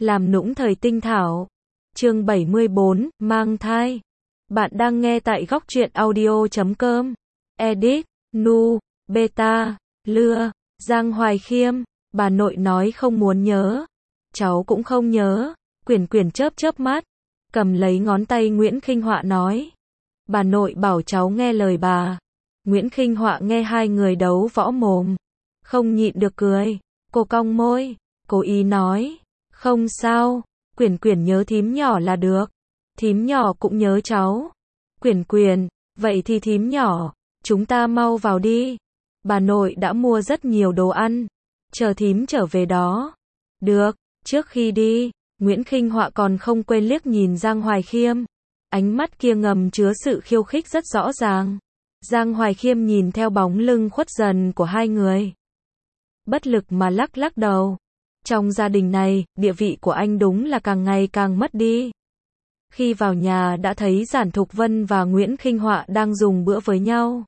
Làm nũng thời tinh thảo. Chương 74, mang thai. Bạn đang nghe tại góc truyện audio.com. Edit, Nu, Beta, Lưa, Giang Hoài Khiêm. Bà nội nói không muốn nhớ. Cháu cũng không nhớ. Quyển Quyển chớp chớp mắt. Cầm lấy ngón tay Nguyễn Khinh Họa nói. Bà nội bảo cháu nghe lời bà. Nguyễn Khinh Họa nghe hai người đấu võ mồm. Không nhịn được cười. Cô cong môi. Cố ý nói. Không sao. Quyển Quyển nhớ thím nhỏ là được. Thím nhỏ cũng nhớ cháu. Quyển Quyển. Vậy thì thím nhỏ. Chúng ta mau vào đi. Bà nội đã mua rất nhiều đồ ăn. Chờ thím trở về đó. Được. Trước khi đi, Nguyễn Khinh Họa còn không quên liếc nhìn Giang Hoài Khiêm. Ánh mắt kia ngầm chứa sự khiêu khích rất rõ ràng. Giang Hoài Khiêm nhìn theo bóng lưng khuất dần của hai người. Bất lực mà lắc lắc đầu. Trong gia đình này, địa vị của anh đúng là càng ngày càng mất đi. Khi vào nhà đã thấy Giản Thục Vân và Nguyễn Khinh Họa đang dùng bữa với nhau.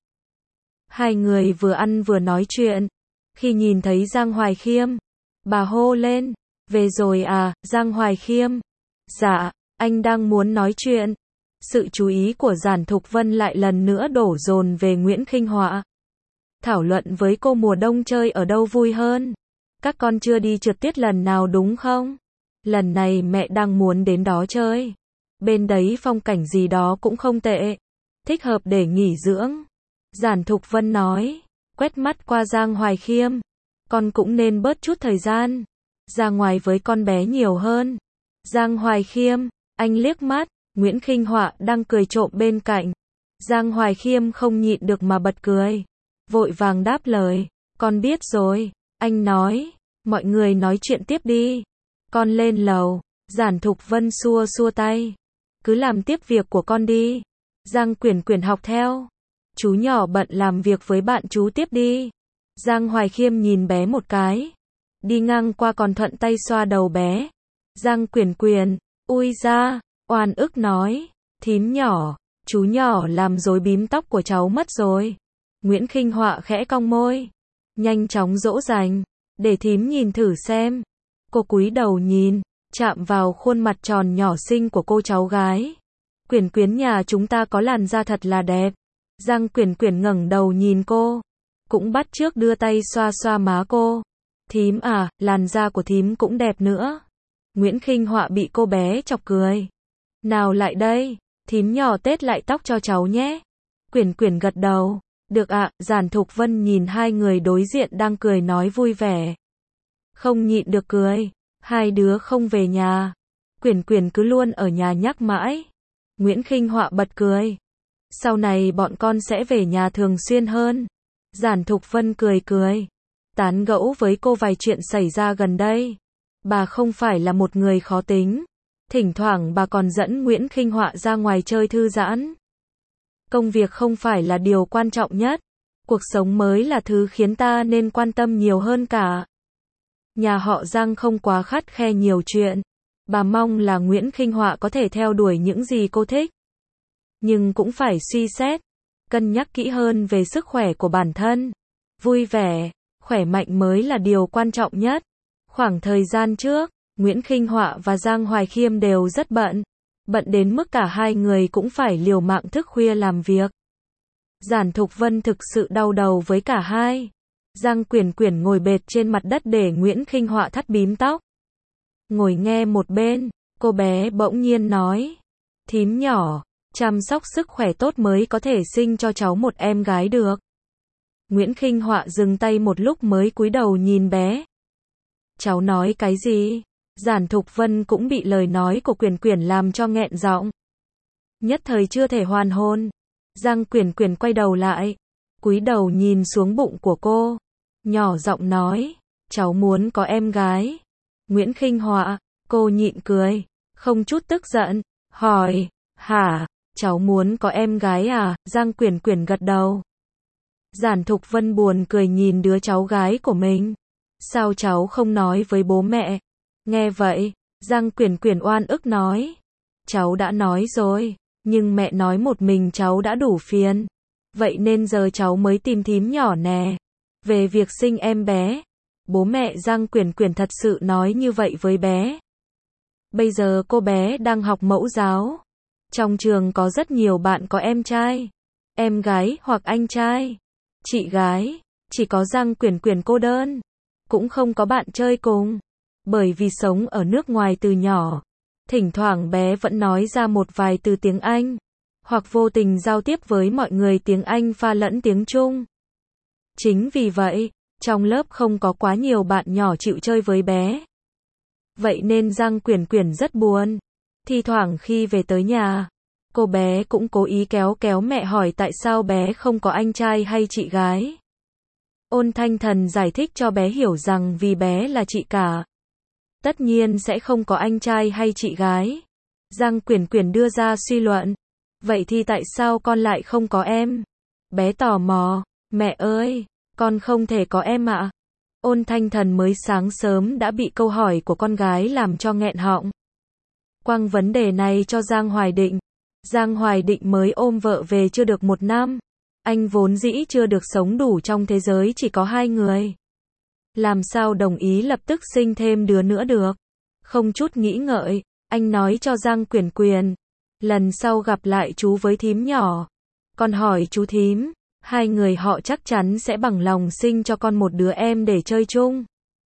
Hai người vừa ăn vừa nói chuyện. Khi nhìn thấy Giang Hoài Khiêm, bà hô lên. Về rồi à, Giang Hoài Khiêm? Dạ, anh đang muốn nói chuyện. Sự chú ý của Giản Thục Vân lại lần nữa đổ dồn về Nguyễn Khinh Họa. Thảo luận với cô mùa đông chơi ở đâu vui hơn? Các con chưa đi trượt tuyết lần nào đúng không? Lần này mẹ đang muốn đến đó chơi. Bên đấy phong cảnh gì đó cũng không tệ. Thích hợp để nghỉ dưỡng. Giản Thục Vân nói, quét mắt qua Giang Hoài Khiêm. Con cũng nên bớt chút thời gian ra ngoài với con bé nhiều hơn. Giang Hoài Khiêm, anh liếc mắt, Nguyễn Khinh Họa đang cười trộm bên cạnh. Giang Hoài Khiêm không nhịn được mà bật cười. Vội vàng đáp lời, con biết rồi. Anh nói, mọi người nói chuyện tiếp đi. Con lên lầu. Giản Thục Vân xua xua tay. Cứ làm tiếp việc của con đi. Giang Quyển Quyển học theo. Chú nhỏ bận làm việc với bạn chú tiếp đi. Giang Hoài Khiêm nhìn bé một cái. Đi ngang qua còn thuận tay xoa đầu bé. Giang Quyển Quyển, ui ra, oan ức nói. Thím nhỏ, chú nhỏ làm rối bím tóc của cháu mất rồi. Nguyễn Khinh Họa khẽ cong môi. Nhanh chóng dỗ dành. Để thím nhìn thử xem. Cô cúi đầu nhìn, chạm vào khuôn mặt tròn nhỏ xinh của cô cháu gái. Quyển Quyển nhà chúng ta có làn da thật là đẹp. Giang Quyển Quyển ngẩng đầu nhìn cô. Cũng bắt chước đưa tay xoa xoa má cô. Thím à, làn da của thím cũng đẹp nữa. Nguyễn Khinh Họa bị cô bé chọc cười. Nào lại đây, thím nhỏ tết lại tóc cho cháu nhé. Quyển Quyển gật đầu. Được ạ. Giản Thục Vân nhìn hai người đối diện đang cười nói vui vẻ. Không nhịn được cười. Hai đứa không về nhà. Quyển Quyển cứ luôn ở nhà nhắc mãi. Nguyễn Khinh Họa bật cười. Sau này bọn con sẽ về nhà thường xuyên hơn. Giản Thục Vân cười cười. Tán gẫu với cô vài chuyện xảy ra gần đây. Bà không phải là một người khó tính. Thỉnh thoảng bà còn dẫn Nguyễn Khinh Họa ra ngoài chơi thư giãn. Công việc không phải là điều quan trọng nhất. Cuộc sống mới là thứ khiến ta nên quan tâm nhiều hơn cả. Nhà họ Giang không quá khắt khe nhiều chuyện. Bà mong là Nguyễn Khinh Họa có thể theo đuổi những gì cô thích. Nhưng cũng phải suy xét, cân nhắc kỹ hơn về sức khỏe của bản thân. Vui vẻ, khỏe mạnh mới là điều quan trọng nhất. Khoảng thời gian trước, Nguyễn Khinh Họa và Giang Hoài Khiêm đều rất bận. Bận đến mức cả hai người cũng phải liều mạng thức khuya làm việc. Giản Thục Vân thực sự đau đầu với cả hai. Giang Quyển Quyển ngồi bệt trên mặt đất để Nguyễn Khinh Họa thắt bím tóc. Ngồi nghe một bên, cô bé bỗng nhiên nói. Thím nhỏ, chăm sóc sức khỏe tốt mới có thể sinh cho cháu một em gái được. Nguyễn Khinh Họa dừng tay một lúc mới cúi đầu nhìn bé. Cháu nói cái gì? Giản Thục Vân cũng bị lời nói của Quyển Quyển làm cho nghẹn giọng. Nhất thời chưa thể hoàn hồn. Giang Quyển Quyển quay đầu lại, cúi đầu nhìn xuống bụng của cô, nhỏ giọng nói, cháu muốn có em gái. Nguyễn Khinh Họa, cô nhịn cười, không chút tức giận, hỏi, hả, cháu muốn có em gái à? Giang Quyển Quyển gật đầu. Giản Thục Vân buồn cười nhìn đứa cháu gái của mình. Sao cháu không nói với bố mẹ? Nghe vậy, Giang Quyển Quyển oan ức nói. Cháu đã nói rồi, nhưng mẹ nói một mình cháu đã đủ phiền. Vậy nên giờ cháu mới tìm thím nhỏ nè. Về việc sinh em bé. Bố mẹ Giang Quyển Quyển thật sự nói như vậy với bé. Bây giờ cô bé đang học mẫu giáo. Trong trường có rất nhiều bạn có em trai, em gái hoặc anh trai, chị gái. Chỉ có Giang Quyển Quyển cô đơn, cũng không có bạn chơi cùng. Bởi vì sống ở nước ngoài từ nhỏ, thỉnh thoảng bé vẫn nói ra một vài từ tiếng Anh, hoặc vô tình giao tiếp với mọi người tiếng Anh pha lẫn tiếng Trung. Chính vì vậy, trong lớp không có quá nhiều bạn nhỏ chịu chơi với bé. Vậy nên Giang Quyển Quyển rất buồn. Thi thoảng khi về tới nhà, cô bé cũng cố ý kéo kéo mẹ hỏi tại sao bé không có anh trai hay chị gái. Ôn Thanh Thần giải thích cho bé hiểu rằng vì bé là chị cả, tất nhiên sẽ không có anh trai hay chị gái. Giang Quyển Quyển đưa ra suy luận. Vậy thì tại sao con lại không có em? Bé tò mò. Mẹ ơi, con không thể có em ạ. Ôn Thanh Thần mới sáng sớm đã bị câu hỏi của con gái làm cho nghẹn họng. Quăng vấn đề này cho Giang Hoài Định. Giang Hoài Định mới ôm vợ về chưa được 1 năm. Anh vốn dĩ chưa được sống đủ trong thế giới chỉ có 2 người. Làm sao đồng ý lập tức sinh thêm đứa nữa được? Không chút nghĩ ngợi, anh nói cho Giang Quyển Quyển. Lần sau gặp lại chú với thím nhỏ, con hỏi chú thím, 2 người họ chắc chắn sẽ bằng lòng sinh cho con một đứa em để chơi chung.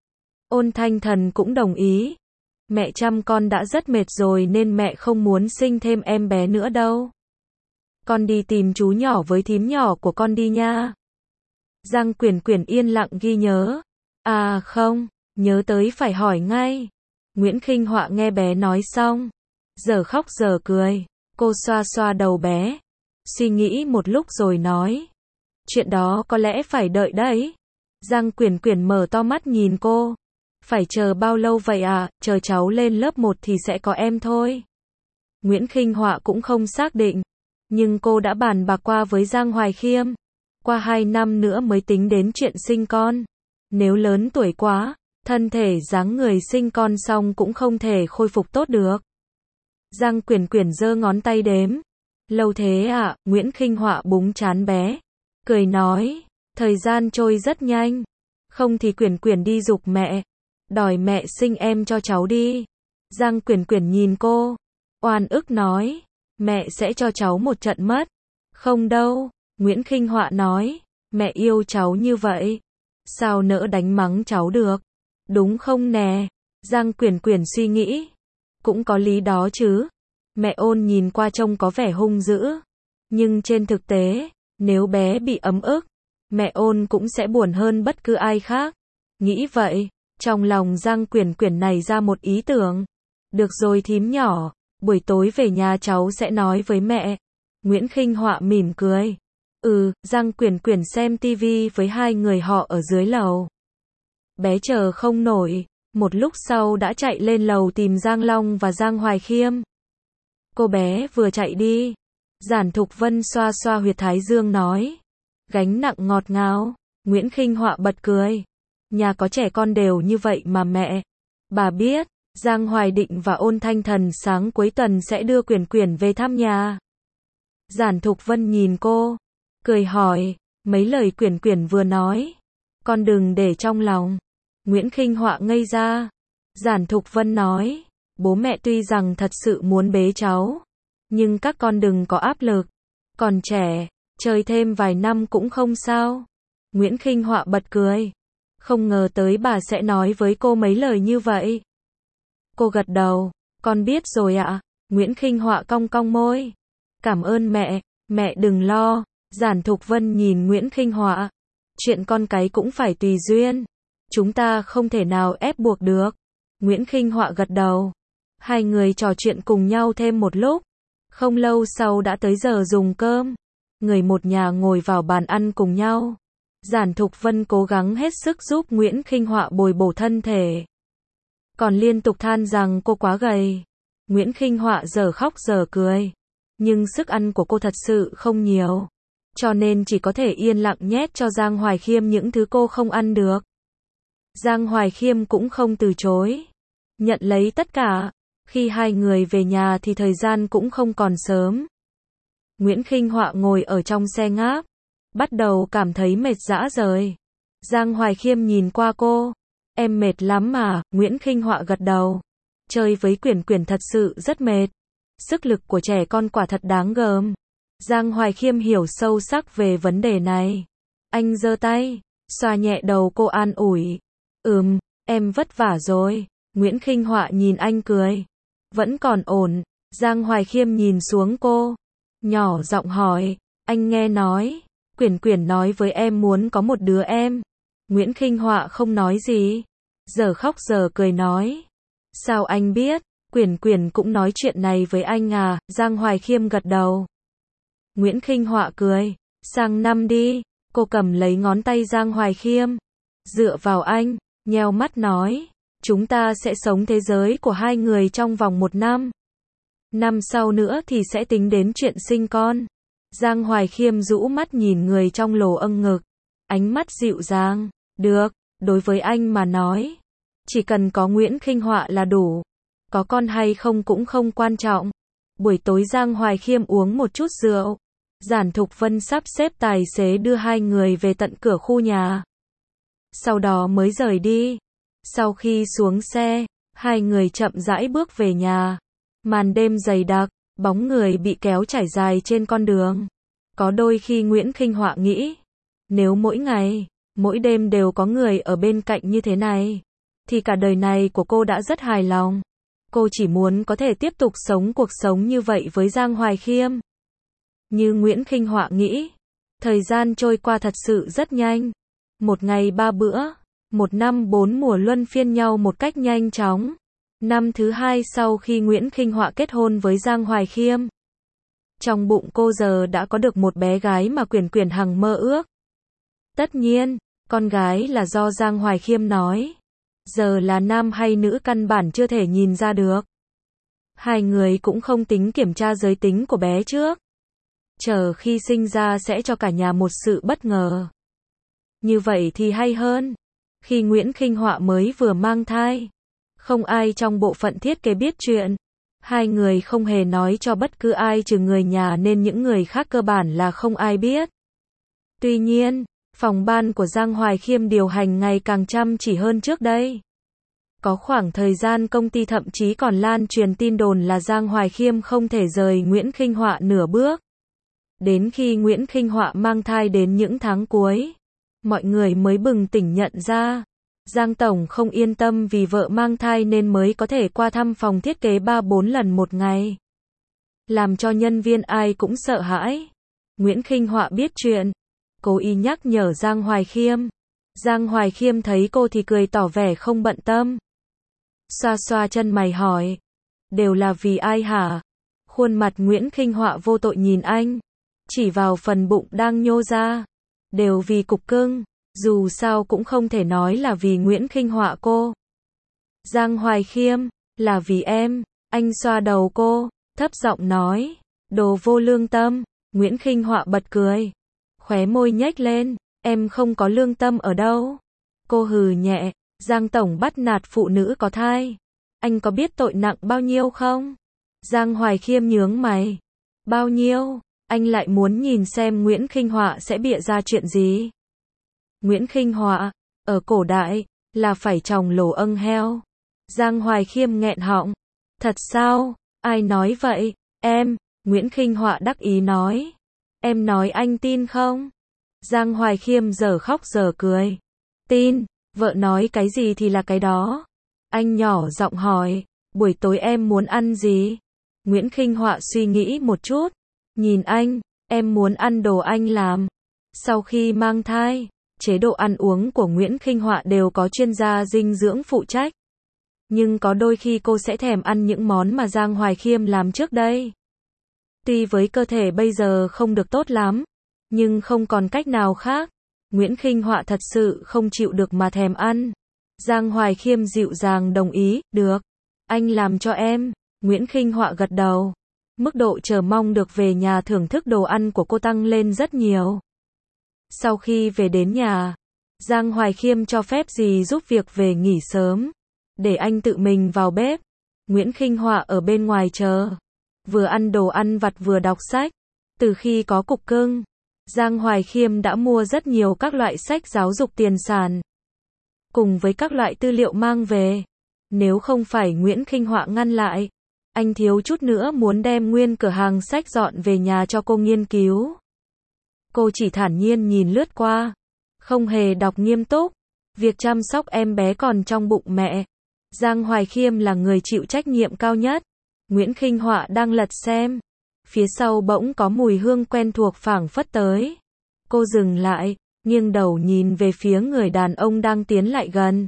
Ôn Thanh Thần cũng đồng ý. Mẹ chăm con đã rất mệt rồi nên mẹ không muốn sinh thêm em bé nữa đâu. Con đi tìm chú nhỏ với thím nhỏ của con đi nha. Giang Quyển Quyển yên lặng ghi nhớ. À không, nhớ tới phải hỏi ngay. Nguyễn Khinh Họa nghe bé nói xong, giờ khóc giờ cười. Cô xoa xoa đầu bé, suy nghĩ một lúc rồi nói. Chuyện đó có lẽ phải đợi đấy. Giang Quyển Quyển mở to mắt nhìn cô. Phải chờ bao lâu vậy à? Chờ cháu lên lớp 1 thì sẽ có em thôi. Nguyễn Khinh Họa cũng không xác định, nhưng cô đã bàn bạc qua với Giang Hoài Khiêm. Qua 2 năm nữa mới tính đến chuyện sinh con. Nếu lớn tuổi quá, thân thể dáng người sinh con xong cũng không thể khôi phục tốt được. Giang Quyển Quyển giơ ngón tay đếm. Lâu thế à? Nguyễn Khinh Họa búng trán bé, cười nói, thời gian trôi rất nhanh. Không thì Quyển Quyển đi giục mẹ, đòi mẹ sinh em cho cháu đi. Giang Quyển Quyển nhìn cô, oan ức nói, mẹ sẽ cho cháu một trận mất. Không đâu, Nguyễn Khinh Họa nói, mẹ yêu cháu như vậy, sao nỡ đánh mắng cháu được, đúng không nè? Giang Quyển Quyển suy nghĩ, cũng có lý đó chứ. Mẹ Ôn nhìn qua trông có vẻ hung dữ, nhưng trên thực tế, nếu bé bị ấm ức, mẹ Ôn cũng sẽ buồn hơn bất cứ ai khác. Nghĩ vậy, trong lòng Giang Quyển Quyển này ra một ý tưởng. Được rồi thím nhỏ, buổi tối về nhà cháu sẽ nói với mẹ. Nguyễn Khinh Họa mỉm cười. Giang Quyển Quyển xem tivi với 2 người họ ở dưới lầu. Bé chờ không nổi, một lúc sau đã chạy lên lầu tìm Giang Long và Giang Hoài Khiêm. Cô bé vừa chạy đi, Giản Thục Vân xoa xoa huyệt thái dương nói. Gánh nặng ngọt ngào. Nguyễn Khinh Họa bật cười. Nhà có trẻ con đều như vậy mà mẹ. Bà biết, Giang Hoài Định và Ôn Thanh Thần sáng cuối tuần sẽ đưa Quyển Quyển về thăm nhà. Giản Thục Vân nhìn cô, cười hỏi, mấy lời Quyển Quyển vừa nói, con đừng để trong lòng. Nguyễn Khinh Họa ngây ra. Giản Thục Vân nói, bố mẹ tuy rằng thật sự muốn bế cháu, nhưng các con đừng có áp lực. Còn trẻ, chơi thêm vài năm cũng không sao. Nguyễn Khinh Họa bật cười. Không ngờ tới bà sẽ nói với cô mấy lời như vậy. Cô gật đầu, con biết rồi ạ. Nguyễn Khinh Họa cong cong môi. Cảm ơn mẹ đừng lo. Giản Thục Vân nhìn Nguyễn Khinh Họa. Chuyện con cái cũng phải tùy duyên. Chúng ta không thể nào ép buộc được. Nguyễn Khinh Họa gật đầu. 2 người trò chuyện cùng nhau thêm một lúc. Không lâu sau đã tới giờ dùng cơm. Người một nhà ngồi vào bàn ăn cùng nhau. Giản Thục Vân cố gắng hết sức giúp Nguyễn Khinh Họa bồi bổ thân thể, còn liên tục than rằng cô quá gầy. Nguyễn Khinh Họa giờ khóc giờ cười, nhưng sức ăn của cô thật sự không nhiều, cho nên chỉ có thể yên lặng nhét cho Giang Hoài Khiêm những thứ cô không ăn được. Giang Hoài Khiêm cũng không từ chối, nhận lấy tất cả. Khi 2 người về nhà thì thời gian cũng không còn sớm. Nguyễn Khinh Họa ngồi ở trong xe ngáp, bắt đầu cảm thấy mệt rã rời. Giang Hoài Khiêm nhìn qua cô, em mệt lắm mà? Nguyễn Khinh Họa gật đầu. chơi với Quyển Quyển thật sự rất mệt. Sức lực của trẻ con quả thật đáng gờm. Giang Hoài Khiêm hiểu sâu sắc về vấn đề này. Anh giơ tay, xoa nhẹ đầu cô an ủi. Em vất vả rồi. Nguyễn Khinh Họa nhìn anh cười. Vẫn còn ổn. Giang Hoài Khiêm nhìn xuống cô, nhỏ giọng hỏi, anh nghe nói, Quyển Quyển nói với em muốn có một đứa em. Nguyễn Khinh Họa không nói gì, giờ khóc giờ cười nói. Sao anh biết? Quyển Quyển cũng nói chuyện này với anh à? Giang Hoài Khiêm gật đầu. Nguyễn Khinh Họa cười, sang năm đi. Cô cầm lấy ngón tay Giang Hoài Khiêm, dựa vào anh, nheo mắt nói, chúng ta sẽ sống thế giới của hai người trong vòng 1 năm. Năm sau nữa thì sẽ tính đến chuyện sinh con. Giang Hoài Khiêm rũ mắt nhìn người trong lồ âng ngực, ánh mắt dịu dàng. Được, đối với anh mà nói, chỉ cần có Nguyễn Khinh Họa là đủ. Có con hay không cũng không quan trọng. Buổi tối Giang Hoài Khiêm uống một chút rượu. Giản Thục Vân sắp xếp tài xế đưa hai người về tận cửa khu nhà. Sau đó mới rời đi. Sau khi xuống xe, hai người chậm rãi bước về nhà. Màn đêm dày đặc, bóng người bị kéo trải dài trên con đường. Có đôi khi Nguyễn Khinh Họa nghĩ, nếu mỗi ngày, mỗi đêm đều có người ở bên cạnh như thế này, thì cả đời này của cô đã rất hài lòng. Cô chỉ muốn có thể tiếp tục sống cuộc sống như vậy với Giang Hoài Khiêm. Như Nguyễn Khinh Họa nghĩ, thời gian trôi qua thật sự rất nhanh. 1 ngày 3 bữa, 1 năm 4 mùa luân phiên nhau một cách nhanh chóng. Năm thứ 2 sau khi Nguyễn Khinh Họa kết hôn với Giang Hoài Khiêm. Trong bụng cô giờ đã có được một bé gái mà Quyển Quyển hằng mơ ước. Tất nhiên, con gái là do Giang Hoài Khiêm nói. Giờ là nam hay nữ căn bản chưa thể nhìn ra được. Hai người cũng không tính kiểm tra giới tính của bé trước. Chờ khi sinh ra sẽ cho cả nhà một sự bất ngờ. Như vậy thì hay hơn. Khi Nguyễn Khinh Họa mới vừa mang thai, không ai trong bộ phận thiết kế biết chuyện. Hai người không hề nói cho bất cứ ai trừ người nhà nên những người khác cơ bản là không ai biết. Tuy nhiên, phòng ban của Giang Hoài Khiêm điều hành ngày càng chăm chỉ hơn trước đây. Có khoảng thời gian công ty thậm chí còn lan truyền tin đồn là Giang Hoài Khiêm không thể rời Nguyễn Khinh Họa nửa bước. Đến khi Nguyễn Khinh Họa mang thai đến những tháng cuối, mọi người mới bừng tỉnh nhận ra, Giang Tổng không yên tâm vì vợ mang thai nên mới có thể qua thăm phòng thiết kế 3-4 lần một ngày. Làm cho nhân viên ai cũng sợ hãi. Nguyễn Khinh Họa biết chuyện, cố ý nhắc nhở Giang Hoài Khiêm. Giang Hoài Khiêm thấy cô thì cười tỏ vẻ không bận tâm. Xoa xoa chân mày hỏi, đều là vì ai hả? Khuôn mặt Nguyễn Khinh Họa vô tội nhìn anh, chỉ vào phần bụng đang nhô ra. Đều vì cục cưng, dù sao cũng không thể nói là vì Nguyễn Khinh Họa cô. Giang Hoài Khiêm, là vì em. Anh xoa đầu cô, thấp giọng nói, đồ vô lương tâm. Nguyễn Khinh Họa bật cười, khóe môi nhếch lên, em không có lương tâm ở đâu. Cô hừ nhẹ, Giang Tổng bắt nạt phụ nữ có thai. Anh có biết tội nặng bao nhiêu không? Giang Hoài Khiêm nhướng mày. Bao nhiêu? Anh lại muốn nhìn xem Nguyễn Khinh Họa sẽ bịa ra chuyện gì. Nguyễn Khinh Họa, ở cổ đại, là phải tròng lỗ âng heo. Giang Hoài Khiêm nghẹn họng. Thật sao? Ai nói vậy? Em. Nguyễn Khinh Họa đắc ý nói. Em nói anh tin không? Giang Hoài Khiêm giờ khóc giờ cười. Tin, vợ nói cái gì thì là cái đó. Anh nhỏ giọng hỏi, buổi tối em muốn ăn gì? Nguyễn Khinh Họa suy nghĩ một chút. Nhìn anh, em muốn ăn đồ anh làm. Sau khi mang thai, chế độ ăn uống của Nguyễn Khinh Họa đều có chuyên gia dinh dưỡng phụ trách. Nhưng có đôi khi cô sẽ thèm ăn những món mà Giang Hoài Khiêm làm trước đây. Tuy với cơ thể bây giờ không được tốt lắm, nhưng không còn cách nào khác. Nguyễn Khinh Họa thật sự không chịu được mà thèm ăn. Giang Hoài Khiêm dịu dàng đồng ý, được. Anh làm cho em. Nguyễn Khinh Họa gật đầu. Mức độ chờ mong được về nhà thưởng thức đồ ăn của cô tăng lên rất nhiều. Sau khi về đến nhà, Giang Hoài Khiêm cho phép dì giúp việc về nghỉ sớm, để anh tự mình vào bếp. Nguyễn Khinh Họa ở bên ngoài chờ, vừa ăn đồ ăn vặt vừa đọc sách. Từ khi có cục cưng, Giang Hoài Khiêm đã mua rất nhiều các loại sách giáo dục tiền sản, cùng với các loại tư liệu mang về. Nếu không phải Nguyễn Khinh Họa ngăn lại, anh thiếu chút nữa muốn đem nguyên cửa hàng sách dọn về nhà cho cô nghiên cứu. Cô chỉ thản nhiên nhìn lướt qua, không hề đọc nghiêm túc. Việc chăm sóc em bé còn trong bụng mẹ, Giang Hoài Khiêm là người chịu trách nhiệm cao nhất. Nguyễn Khinh Họa đang lật xem, phía sau bỗng có mùi hương quen thuộc phảng phất tới. Cô dừng lại, nghiêng đầu nhìn về phía người đàn ông đang tiến lại gần.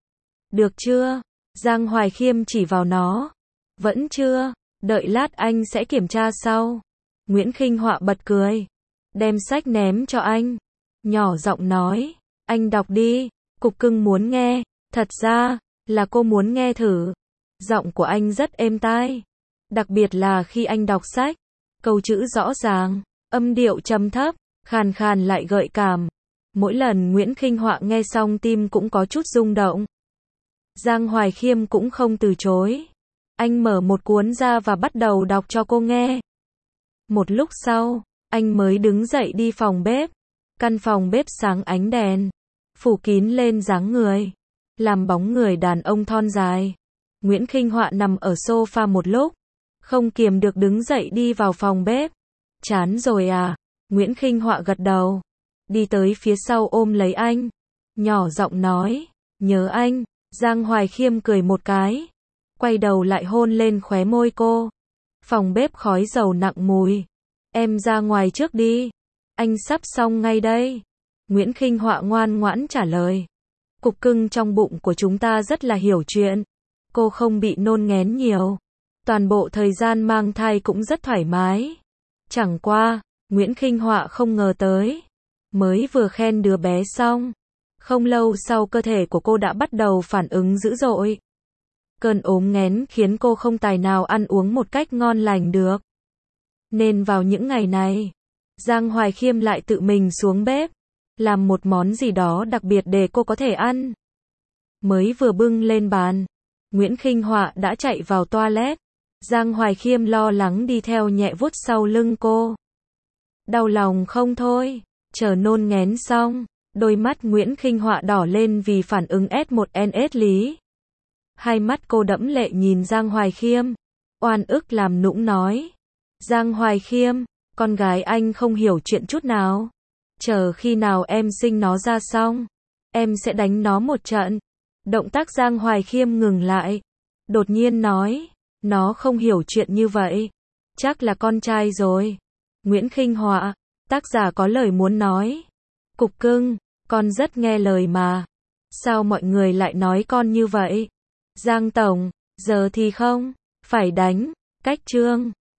Được chưa? Giang Hoài Khiêm chỉ vào nó. Vẫn chưa, đợi lát anh sẽ kiểm tra sau. Nguyễn Khinh Họa bật cười, đem sách ném cho anh, nhỏ giọng nói, anh đọc đi. Cục Cưng muốn nghe, thật ra là cô muốn nghe thử. Giọng của anh rất êm tai, đặc biệt là khi anh đọc sách, câu chữ rõ ràng, âm điệu trầm thấp, khàn khàn lại gợi cảm. Mỗi lần Nguyễn Khinh Họa nghe xong tim cũng có chút rung động. Giang Hoài Khiêm cũng không từ chối. Anh mở một cuốn ra và bắt đầu đọc cho cô nghe. Một lúc sau, anh mới đứng dậy đi phòng bếp. Căn phòng bếp sáng ánh đèn, phủ kín lên dáng người, làm bóng người đàn ông thon dài. Nguyễn Khinh Họa nằm ở sofa một lúc, không kiềm được đứng dậy đi vào phòng bếp. Chán rồi à? Nguyễn Khinh Họa gật đầu, đi tới phía sau ôm lấy anh, nhỏ giọng nói, nhớ anh. Giang Hoài Khiêm cười một cái, quay đầu lại hôn lên khóe môi cô. Phòng bếp khói dầu nặng mùi. Em ra ngoài trước đi, anh sắp xong ngay đây. Nguyễn Khinh Họa ngoan ngoãn trả lời. Cục Cưng trong bụng của chúng ta rất là hiểu chuyện. Cô không bị nôn nghén nhiều. Toàn bộ thời gian mang thai cũng rất thoải mái. Chẳng qua, Nguyễn Khinh Họa không ngờ tới. Mới vừa khen đứa bé xong, không lâu sau cơ thể của cô đã bắt đầu phản ứng dữ dội. Cơn ốm nghén khiến cô không tài nào ăn uống một cách ngon lành được. Nên vào những ngày này, Giang Hoài Khiêm lại tự mình xuống bếp, làm một món gì đó đặc biệt để cô có thể ăn. Mới vừa bưng lên bàn, Nguyễn Khinh Họa đã chạy vào toilet. Giang Hoài Khiêm lo lắng đi theo nhẹ vuốt sau lưng cô. Đau lòng không thôi, chờ nôn nghén xong, đôi mắt Nguyễn Khinh Họa đỏ lên vì phản ứng S1NS lý. Hai mắt cô đẫm lệ nhìn Giang Hoài Khiêm, oan ức làm nũng nói. Giang Hoài Khiêm, con gái anh không hiểu chuyện chút nào. Chờ khi nào em sinh nó ra xong, em sẽ đánh nó một trận. Động tác Giang Hoài Khiêm ngừng lại, đột nhiên nói, nó không hiểu chuyện như vậy. Chắc là con trai rồi. Nguyễn Khinh Họa, tác giả có lời muốn nói. Cục Cưng, con rất nghe lời mà. Sao mọi người lại nói con như vậy? Giang Tổng, giờ thì không, phải đánh, cách chương.